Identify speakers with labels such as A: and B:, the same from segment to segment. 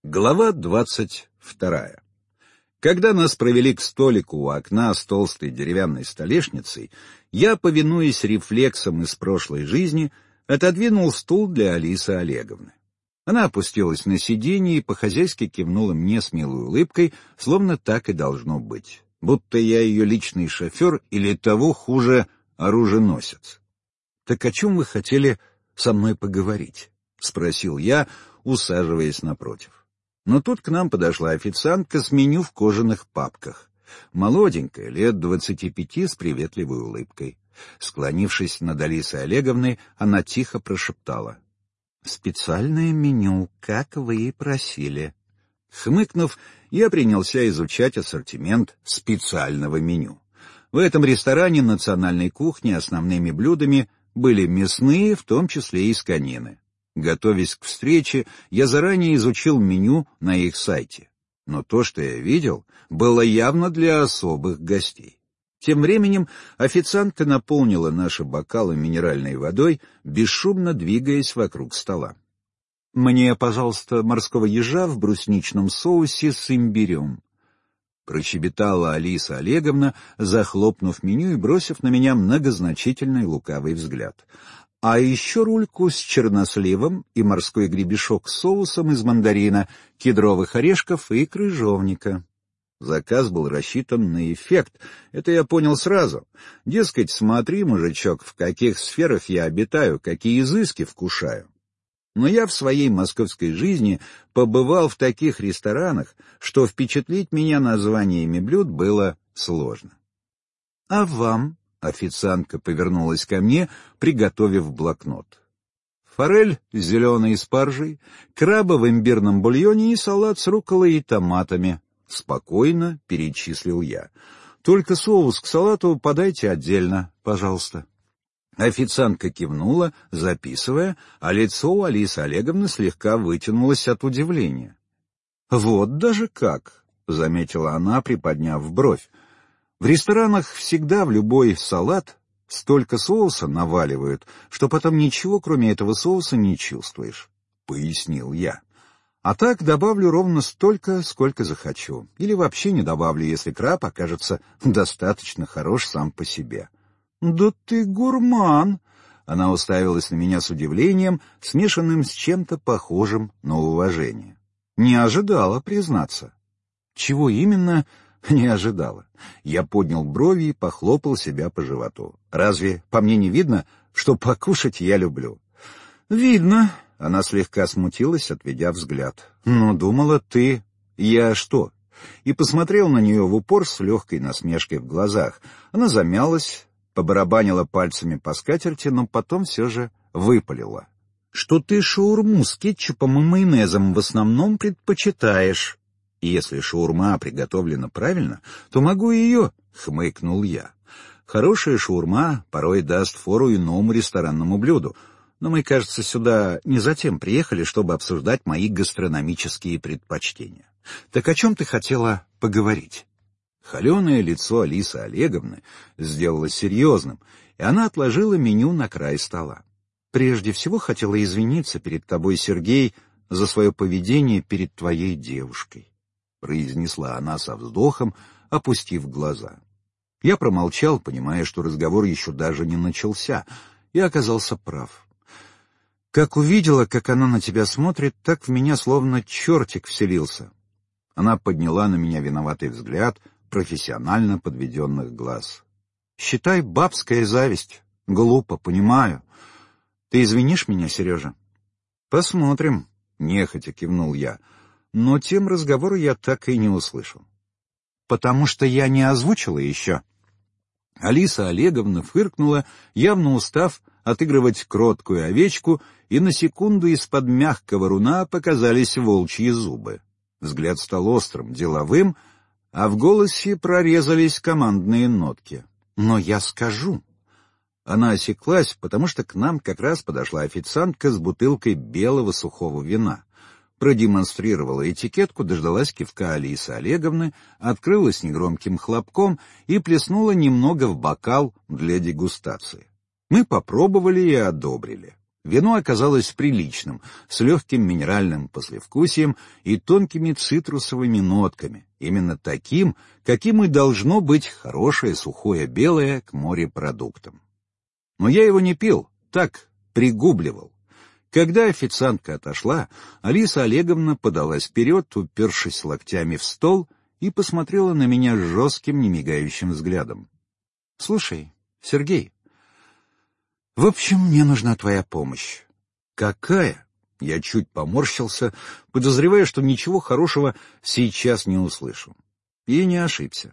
A: Глава 22. Когда нас провели к столику у окна с толстой деревянной столешницей, я, повинуясь рефлексам из прошлой жизни, отодвинул стул для Алисы Олеговны. Она опустилась на сиденье и по-хозяйски кивнула мне с милой улыбкой, словно так и должно быть, будто я ее личный шофер или, того хуже, оруженосец. «Так о чем вы хотели со мной поговорить?» — спросил я, усаживаясь напротив. Но тут к нам подошла официантка с меню в кожаных папках. Молоденькая, лет 25, с приветливой улыбкой. Склонившись над Алисой Олеговной, она тихо прошептала: «Специальное меню, как вы и просили». Хмыкнув, я принялся изучать ассортимент специального меню. В этом ресторане национальной кухни основными блюдами были мясные, в том числе и из конины. Готовясь к встрече, я заранее изучил меню на их сайте. Но то, что я видел, было явно для особых гостей. Тем временем официантка наполнила наши бокалы минеральной водой, бесшумно двигаясь вокруг стола. «Мне, пожалуйста, морского ежа в брусничном соусе с имбирем», — прощебетала Алиса Олеговна, захлопнув меню и бросив на меня многозначительный лукавый взгляд. «А еще рульку с черносливом и морской гребешок с соусом из мандарина, кедровых орешков и крыжовника». Заказ был рассчитан на эффект, это я понял сразу. Дескать, смотри, мужичок, в каких сферах я обитаю, какие изыски вкушаю. Но я в своей московской жизни побывал в таких ресторанах, что впечатлить меня названиями блюд было сложно. «А вам?» — официантка повернулась ко мне, приготовив блокнот. «Форель с зеленой спаржей, краба в имбирном бульоне и салат с рукколой и томатами», — спокойно перечислил я. «Только соус к салату подайте отдельно, пожалуйста». Официантка кивнула, записывая, а лицо у Алисы Олеговны слегка вытянулось от удивления. «Вот даже как!» — заметила она, приподняв бровь. «В ресторанах всегда в любой салат столько соуса наваливают, что потом ничего, кроме этого соуса, не чувствуешь», — пояснил я. «А так добавлю ровно столько, сколько захочу. Или вообще не добавлю, если краб окажется достаточно хорош сам по себе». «Да ты гурман!» Она уставилась на меня с удивлением, смешанным с чем-то похожим на уважение. «Не ожидала, признаться». «Чего именно?» «Не ожидала». Я поднял брови и похлопал себя по животу. «Разве по мне не видно, что покушать я люблю?» «Видно». Она слегка смутилась, отведя взгляд. «Ну, думала, ты...» «Я что?» И посмотрел на нее в упор с легкой насмешкой в глазах. Она замялась, побарабанила пальцами по скатерти, но потом все же выпалила: «Что ты шаурму с кетчупом и майонезом в основном предпочитаешь. И если шаурма приготовлена правильно, то могу и ее», — хмыкнул я. «Хорошая шаурма порой даст фору иному ресторанному блюду, но мы, кажется, сюда не затем приехали, чтобы обсуждать мои гастрономические предпочтения. Так о чем ты хотела поговорить?» Холеное лицо Алисы Олеговны сделалось серьезным, и она отложила меню на край стола. «Прежде всего хотела извиниться перед тобой, Сергей, за свое поведение перед твоей девушкой», — произнесла она со вздохом, опустив глаза. Я промолчал, понимая, что разговор еще даже не начался, и оказался прав. «Как увидела, как она на тебя смотрит, так в меня словно чертик вселился». Она подняла на меня виноватый взгляд профессионально подведенных глаз. «Считай, бабская зависть. Глупо, понимаю. Ты извинишь меня, Сережа?» «Посмотрим», — нехотя кивнул я, но тем разговора я так и не услышал. «Потому что я не озвучила еще». Алиса Олеговна фыркнула, явно устав отыгрывать кроткую овечку, и на секунду из-под мягкого руна показались волчьи зубы. Взгляд стал острым, деловым, а в голосе прорезались командные нотки. «Но я скажу». Она осеклась, потому что к нам как раз подошла официантка с бутылкой белого сухого вина. Продемонстрировала этикетку, дождалась кивка Алисы Олеговны, открыла с негромким хлопком и плеснула немного в бокал для дегустации. Мы попробовали и одобрили. Вино оказалось приличным, с легким минеральным послевкусием и тонкими цитрусовыми нотками, именно таким, каким и должно быть хорошее сухое белое к морепродуктам. Но я его не пил, так пригубливал. Когда официантка отошла, Алиса Олеговна подалась вперед, упершись локтями в стол, и посмотрела на меня жестким, немигающим взглядом. — Слушай, Сергей, в общем, мне нужна твоя помощь. — Какая? Я чуть поморщился, подозревая, что ничего хорошего сейчас не услышу. И не ошибся.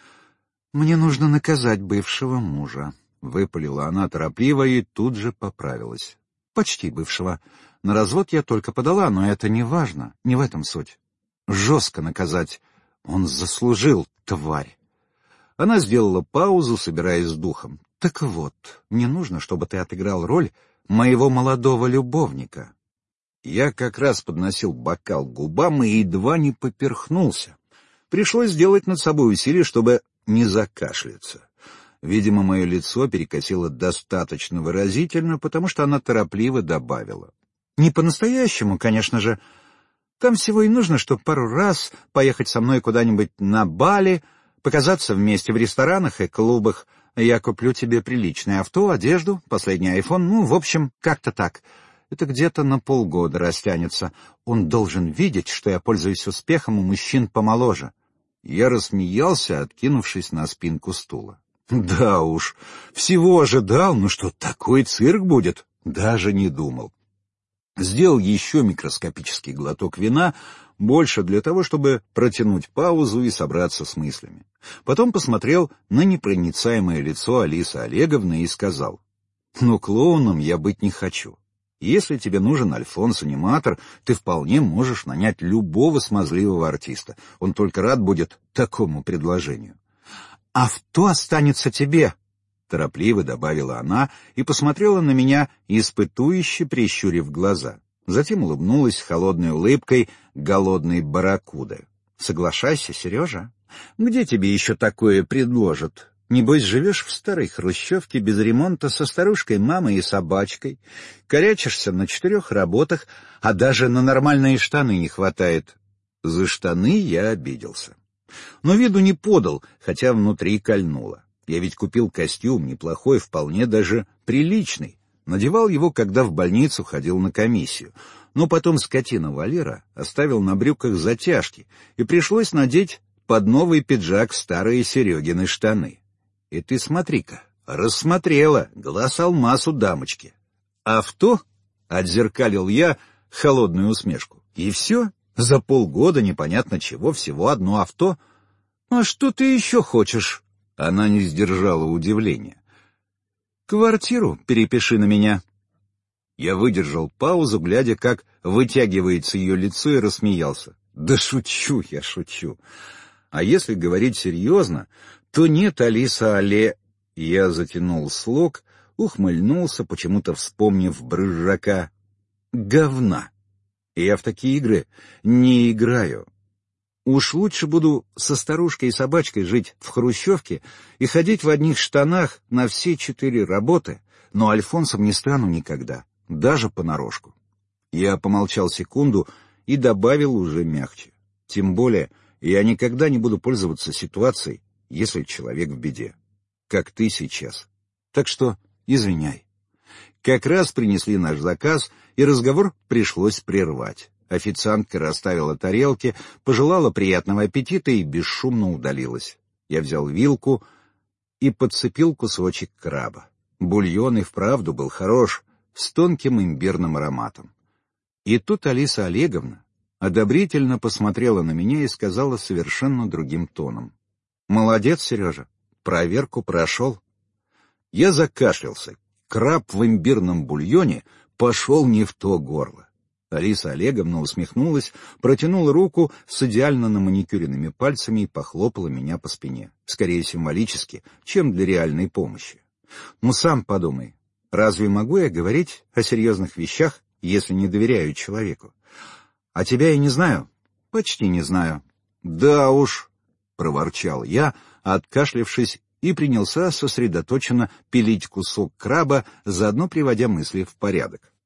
A: — Мне нужно наказать бывшего мужа, — выпалила она торопливо и тут же поправилась. — Почти бывшего. На развод я только подала, но это не важно, не в этом суть. Жестко наказать. Он заслужил, тварь. Она сделала паузу, собираясь с духом. Так вот, мне нужно, чтобы ты отыграл роль моего молодого любовника. Я как раз подносил бокал к губам и едва не поперхнулся. Пришлось сделать над собой усилие, чтобы не закашляться. Видимо, мое лицо перекосило достаточно выразительно, потому что она торопливо добавила. Не по-настоящему, конечно же. Там всего и нужно, чтобы пару раз поехать со мной куда-нибудь на Бали, показаться вместе в ресторанах и клубах. Я куплю тебе приличное авто, одежду, последний айфон, в общем, как-то так. Это где-то на полгода растянется. Он должен видеть, что я пользуюсь успехом у мужчин помоложе. Я рассмеялся, откинувшись на спинку стула. Да уж, всего ожидал, но что такой цирк будет, даже не думал. Сделал еще микроскопический глоток вина, больше для того, чтобы протянуть паузу и собраться с мыслями. Потом посмотрел на непроницаемое лицо Алисы Олеговны и сказал: «Ну, клоуном я быть не хочу. Если тебе нужен Альфонс-аниматор, ты вполне можешь нанять любого смазливого артиста. Он только рад будет такому предложению». «Авто останется тебе», — торопливо добавила она и посмотрела на меня, испытующе прищурив глаза. Затем улыбнулась холодной улыбкой голодной барракуды. «Соглашайся, Сережа. Где тебе еще такое предложат? Небось, живешь в старой хрущевке без ремонта со старушкой, мамой и собачкой, корячишься на 4 работах, а даже на нормальные штаны не хватает». За штаны я обиделся. Но виду не подал, хотя внутри кольнуло. Я ведь купил костюм неплохой, вполне даже приличный. Надевал его, когда в больницу ходил на комиссию. Но потом скотина Валера оставил на брюках затяжки, и пришлось надеть под новый пиджак старые Серегины штаны. И ты смотри-ка, рассмотрела, глаз алмаз у дамочки. «Авто?» — отзеркалил я холодную усмешку. «И все? За полгода непонятно чего, всего одно авто? А что ты еще хочешь?» Она не сдержала удивления. «Квартиру перепиши на меня». Я выдержал паузу, глядя, как вытягивается ее лицо, и рассмеялся. «Да шучу я, шучу. А если говорить серьезно, то нет, Алиса Я затянул слог, ухмыльнулся, почему-то вспомнив брызжака. Говна. Я в такие игры не играю. Уж лучше буду со старушкой и собачкой жить в хрущевке и ходить в одних штанах на все 4 работы, но Альфонсом не стану никогда, даже понарошку». Я помолчал секунду и добавил уже мягче. Тем более я никогда не буду пользоваться ситуацией, если человек в беде, как ты сейчас. Так что извиняй. Как раз принесли наш заказ, и разговор пришлось прервать. Официантка расставила тарелки, пожелала приятного аппетита и бесшумно удалилась. Я взял вилку и подцепил кусочек краба. Бульон и вправду был хорош, с тонким имбирным ароматом. И тут Алиса Олеговна одобрительно посмотрела на меня и сказала совершенно другим тоном: «Молодец, Сережа, проверку прошел». Я закашлялся. Краб в имбирном бульоне пошел не в то горло. Алиса Олеговна усмехнулась, протянула руку с идеально наманикюренными пальцами и похлопала меня по спине, скорее символически, чем для реальной помощи. «Ну, сам подумай, разве могу я говорить о серьезных вещах, если не доверяю человеку? А тебя я не знаю, почти не знаю». «Да уж», — проворчал я, откашлявшись, и принялся сосредоточенно пилить кусок краба, заодно приводя мысли в порядок.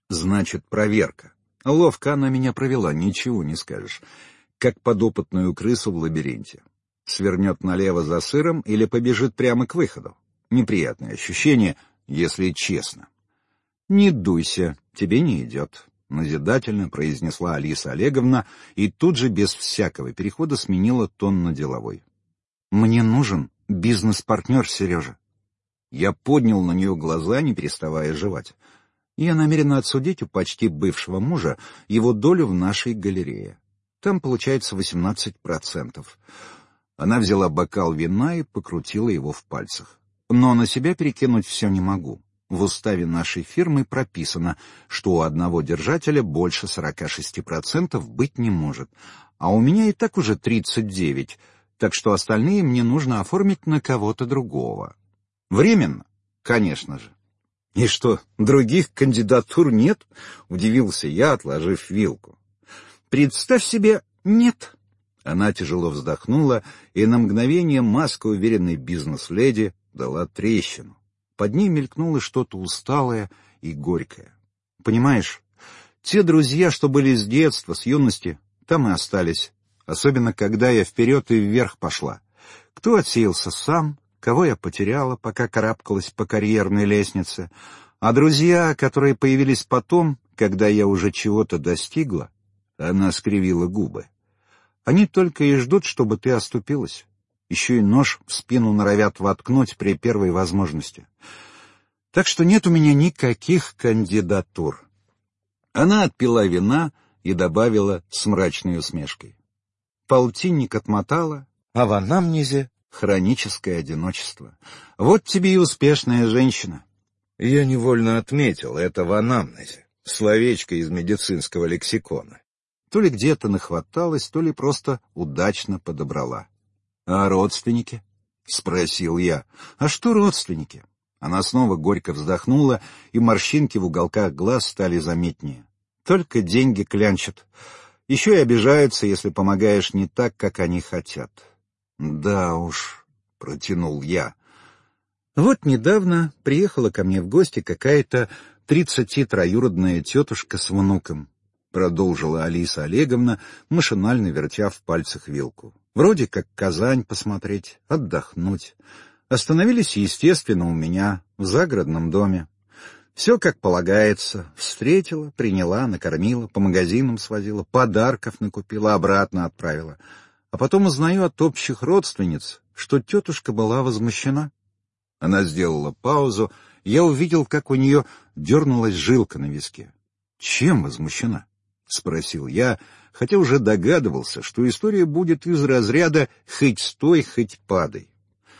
A: Значит, проверка. Ловко она меня провела, ничего не скажешь. Как подопытную крысу в лабиринте. Свернет налево за сыром или побежит прямо к выходу. Неприятное ощущение, если честно. «Не дуйся, тебе не идет», — назидательно произнесла Алиса Олеговна и тут же без всякого перехода сменила тон на деловой. «Мне нужен бизнес-партнер, Сережа». Я поднял на нее глаза, не переставая жевать. Я намерена отсудить у почти бывшего мужа его долю в нашей галерее. Там получается 18%. Она взяла бокал вина и покрутила его в пальцах. Но на себя перекинуть все не могу. В уставе нашей фирмы прописано, что у одного держателя больше 46% быть не может, а у меня и так уже 39%, так что остальные мне нужно оформить на кого-то другого. Временно, конечно же. «И что, других кандидатур нет?» — удивился я, отложив вилку. «Представь себе, нет». Она тяжело вздохнула, и на мгновение маска уверенной бизнес-леди дала трещину. Под ней мелькнуло что-то усталое и горькое. «Понимаешь, те друзья, что были с детства, с юности, там и остались. Особенно, когда я вперед и вверх пошла. Кто отсеялся сам, кого я потеряла, пока карабкалась по карьерной лестнице. А друзья, которые появились потом, когда я уже чего-то достигла...» Она скривила губы. «Они только и ждут, чтобы ты оступилась. Еще и нож в спину норовят воткнуть при первой возможности. Так что нет у меня никаких кандидатур». Она отпила вина и добавила с мрачной усмешкой. Полтинник отмотала, а в анамнезе хроническое одиночество. Вот тебе и успешная женщина. Я невольно отметил это в анамнезе, словечко из медицинского лексикона. То ли где-то нахваталась, то ли просто удачно подобрала. «А родственники?» — спросил я. «А что родственники?» Она снова горько вздохнула, и морщинки в уголках глаз стали заметнее. «Только деньги клянчат. Еще и обижаются, если помогаешь не так, как они хотят». «Да уж», — протянул я. «Вот недавно приехала ко мне в гости какая-то 33-юродная тетушка с внуком», — продолжила Алиса Олеговна, машинально вертя в пальцах вилку. «Вроде как Казань посмотреть, отдохнуть. Остановились, естественно, у меня, в загородном доме. Все как полагается. Встретила, приняла, накормила, по магазинам свозила, подарков накупила, обратно отправила. А потом узнаю от общих родственниц, что тетушка была возмущена». Она сделала паузу, я увидел, как у нее дернулась жилка на виске. «Чем возмущена?» — спросил я, хотя уже догадывался, что история будет из разряда «хоть стой, хоть падай».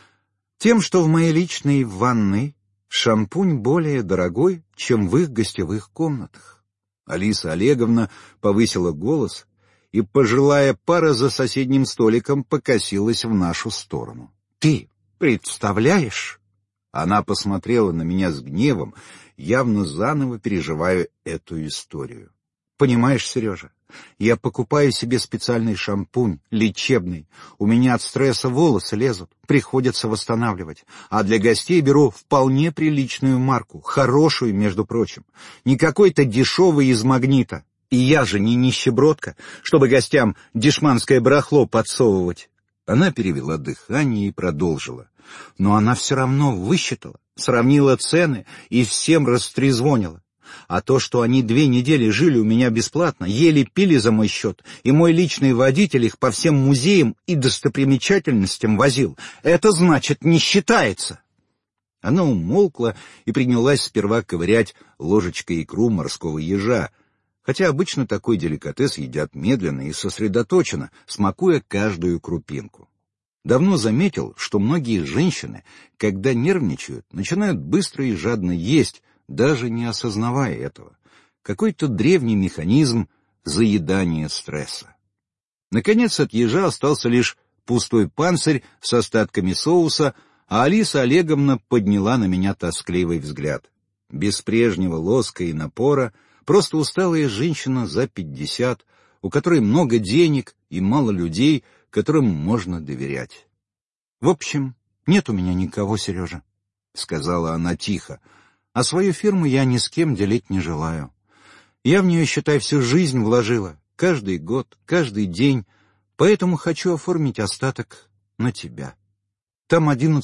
A: «Тем, что в моей личной ванной шампунь более дорогой, чем в их гостевых комнатах». Алиса Олеговна повысила голос, и пожилая пара за соседним столиком покосилась в нашу сторону. «Ты представляешь?» Она посмотрела на меня с гневом, явно заново переживая эту историю. «Понимаешь, Сережа, я покупаю себе специальный шампунь, лечебный. У меня от стресса волосы лезут, приходится восстанавливать. А для гостей беру вполне приличную марку, хорошую, между прочим. Не какой-то дешевый из Магнита. И я же не нищебродка, чтобы гостям дешманское барахло подсовывать». Она перевела дыхание и продолжила. «Но она все равно высчитала, сравнила цены и всем растрезвонила. А то, что они 2 недели жили у меня бесплатно, ели пили за мой счет, и мой личный водитель их по всем музеям и достопримечательностям возил, это значит не считается». Она умолкла и принялась сперва ковырять ложечкой икру морского ежа, хотя обычно такой деликатес едят медленно и сосредоточенно, смакуя каждую крупинку. Давно заметил, что многие женщины, когда нервничают, начинают быстро и жадно есть, даже не осознавая этого. Какой-то древний механизм заедания стресса. Наконец от ежа остался лишь пустой панцирь с остатками соуса, а Алиса Олеговна подняла на меня тоскливый взгляд. Без прежнего лоска и напора, просто усталая женщина за 50, у которой много денег и мало людей, которым можно доверять. «В общем, нет у меня никого, Сережа», — сказала она тихо, «а свою фирму я ни с кем делить не желаю. Я в нее, считай, всю жизнь вложила, каждый год, каждый день, поэтому хочу оформить остаток на тебя. Там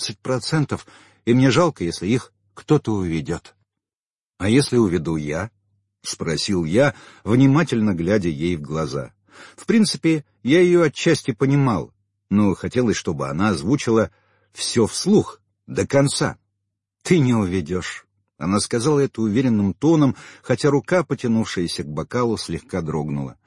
A: 11%, и мне жалко, если их кто-то уведет. — А если уведу я? — спросил я, внимательно глядя ей в глаза. В принципе, я ее отчасти понимал, но хотелось, чтобы она озвучила все вслух, до конца. — Ты не уведешь. Она сказала это уверенным тоном, хотя рука, потянувшаяся к бокалу, слегка дрогнула.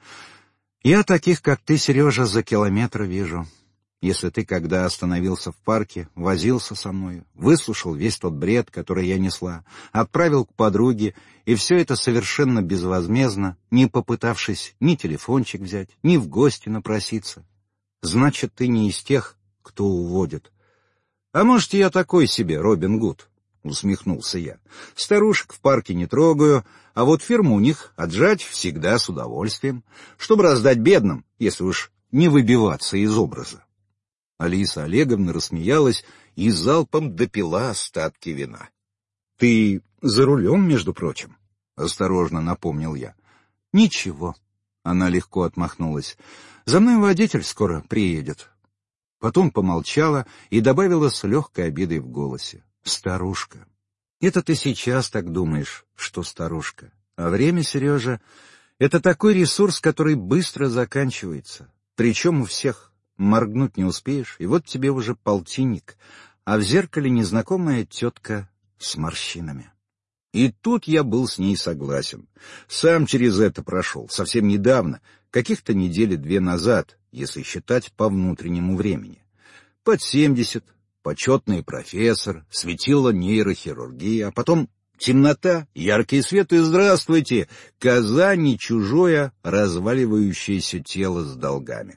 A: — Я таких, как ты, Сережа, за километр вижу. Если ты, когда остановился в парке, возился со мною, выслушал весь тот бред, который я несла, отправил к подруге, и все это совершенно безвозмездно, не попытавшись ни телефончик взять, ни в гости напроситься, значит, ты не из тех, кто уводит. — А может, я такой себе Робин Гуд? — усмехнулся я. — Старушек в парке не трогаю, а вот фирму у них отжать всегда с удовольствием, чтобы раздать бедным, если уж не выбиваться из образа. Алиса Олеговна рассмеялась и залпом допила остатки вина. — Ты за рулем, между прочим? — осторожно напомнил я. — Ничего. Она легко отмахнулась. — За мной водитель скоро приедет. Потом помолчала и добавила с легкой обидой в голосе. — Старушка. Это ты сейчас так думаешь, что старушка. А время, Сережа, это такой ресурс, который быстро заканчивается. Причем у всех. Моргнуть не успеешь, и вот тебе уже полтинник, а в зеркале незнакомая тетка с морщинами. И тут я был с ней согласен. Сам через это прошел, совсем недавно, каких-то недели 2 назад, если считать по внутреннему времени. Под 70, почетный профессор, светила нейрохирургия, а потом темнота, яркий свет и здравствуйте, Казань и чужое разваливающееся тело с долгами.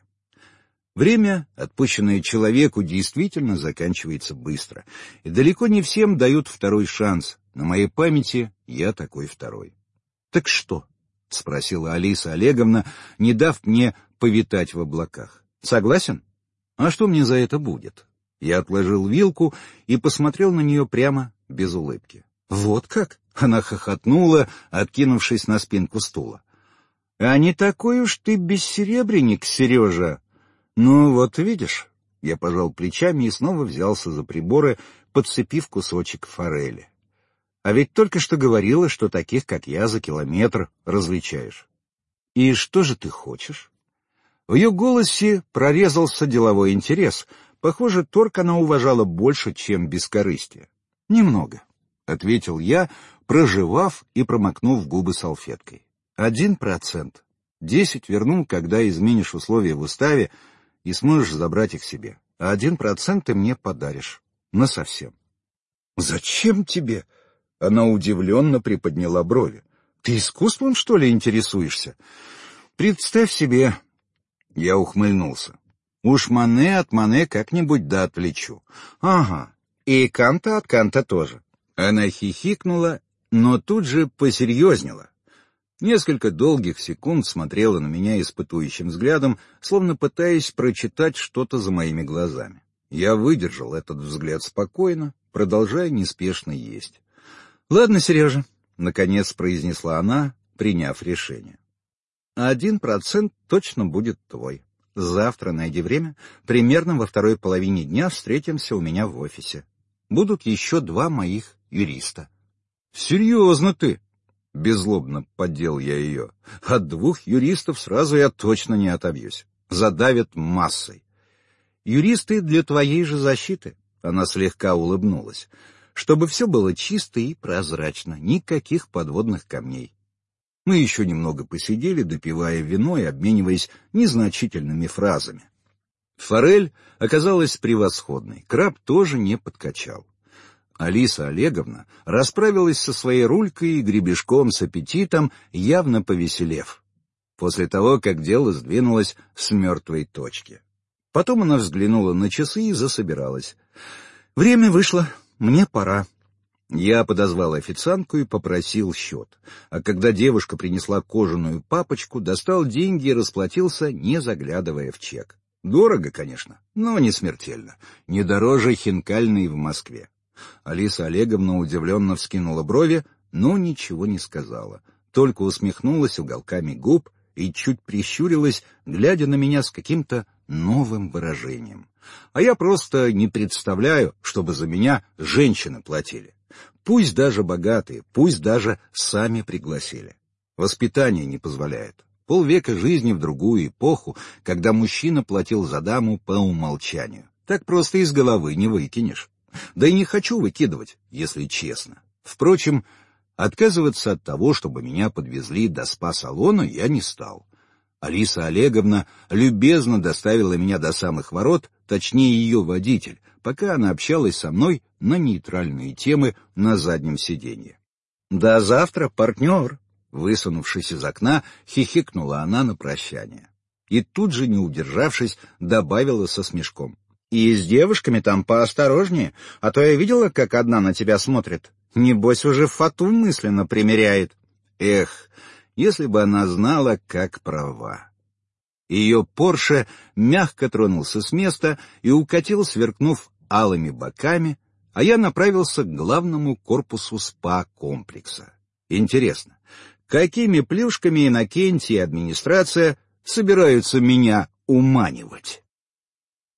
A: Время, отпущенное человеку, действительно заканчивается быстро, и далеко не всем дают второй шанс. На моей памяти я такой второй. — Так что? — спросила Алиса Олеговна, не дав мне повитать в облаках. — Согласен? А что мне за это будет? Я отложил вилку и посмотрел на нее прямо, без улыбки. — Вот как? — она хохотнула, откинувшись на спинку стула. — А не такой уж ты бессеребренник, Сережа. «Ну, вот видишь», — я пожал плечами и снова взялся за приборы, подцепив кусочек форели. «А ведь только что говорила, что таких, как я, за километр различаешь. И что же ты хочешь?» В ее голосе прорезался деловой интерес. Похоже, торг она уважала больше, чем бескорыстие. «Немного», — ответил я, прожевав и промокнув губы салфеткой. 1%. 10 верну, когда изменишь условия в уставе, и сможешь забрать их себе. А 1% ты мне подаришь. Насовсем. — Зачем тебе? — она удивленно приподняла брови. — Ты искусством, что ли, интересуешься? — Представь себе... Я ухмыльнулся. Уж Мане от Мане как-нибудь да отвлечу. — Ага, и Канта от Канта тоже. Она хихикнула, но тут же посерьезнела. Несколько долгих секунд смотрела на меня испытующим взглядом, словно пытаясь прочитать что-то за моими глазами. Я выдержал этот взгляд спокойно, продолжая неспешно есть. — Ладно, Сережа, — наконец произнесла она, приняв решение. 1% точно будет твой. Завтра найди время, примерно во второй половине дня встретимся у меня в офисе. Будут еще 2 моих юриста. — Серьезно ты? — беззлобно поддел я ее. — От 2 юристов сразу я точно не отобьюсь. Задавят массой. — Юристы для твоей же защиты, — она слегка улыбнулась, — чтобы все было чисто и прозрачно, никаких подводных камней. Мы еще немного посидели, допивая вино и обмениваясь незначительными фразами. Форель оказалась превосходной, краб тоже не подкачал. Алиса Олеговна расправилась со своей рулькой и гребешком с аппетитом, явно повеселев, после того, как дело сдвинулось с мертвой точки. Потом она взглянула на часы и засобиралась. «Время вышло, мне пора». Я подозвал официантку и попросил счет, а когда девушка принесла кожаную папочку, достал деньги и расплатился, не заглядывая в чек. Дорого, конечно, но не смертельно, не дороже хинкальной в Москве. Алиса Олеговна удивленно вскинула брови, но ничего не сказала, только усмехнулась уголками губ и чуть прищурилась, глядя на меня с каким-то новым выражением. А я просто не представляю, чтобы за меня женщины платили. Пусть даже богатые, пусть даже сами пригласили. Воспитание не позволяет. Полвека жизни в другую эпоху, когда мужчина платил за даму по умолчанию. Так просто из головы не выкинешь. Да и не хочу выкидывать, если честно. Впрочем, отказываться от того, чтобы меня подвезли до спа-салона, я не стал. Алиса Олеговна любезно доставила меня до самых ворот, точнее ее водитель, пока она общалась со мной на нейтральные темы на заднем сиденье. «До завтра, партнер!» Высунувшись из окна, хихикнула она на прощание. И тут же, не удержавшись, добавила со смешком: «И с девушками там поосторожнее, а то я видела, как одна на тебя смотрит. Небось, уже фату мысленно примеряет». Эх, если бы она знала, как права. Ее Порше мягко тронулся с места и укатил, сверкнув алыми боками, а я направился к главному корпусу спа-комплекса. Интересно, какими плюшками Иннокентий и администрация собираются меня уманивать?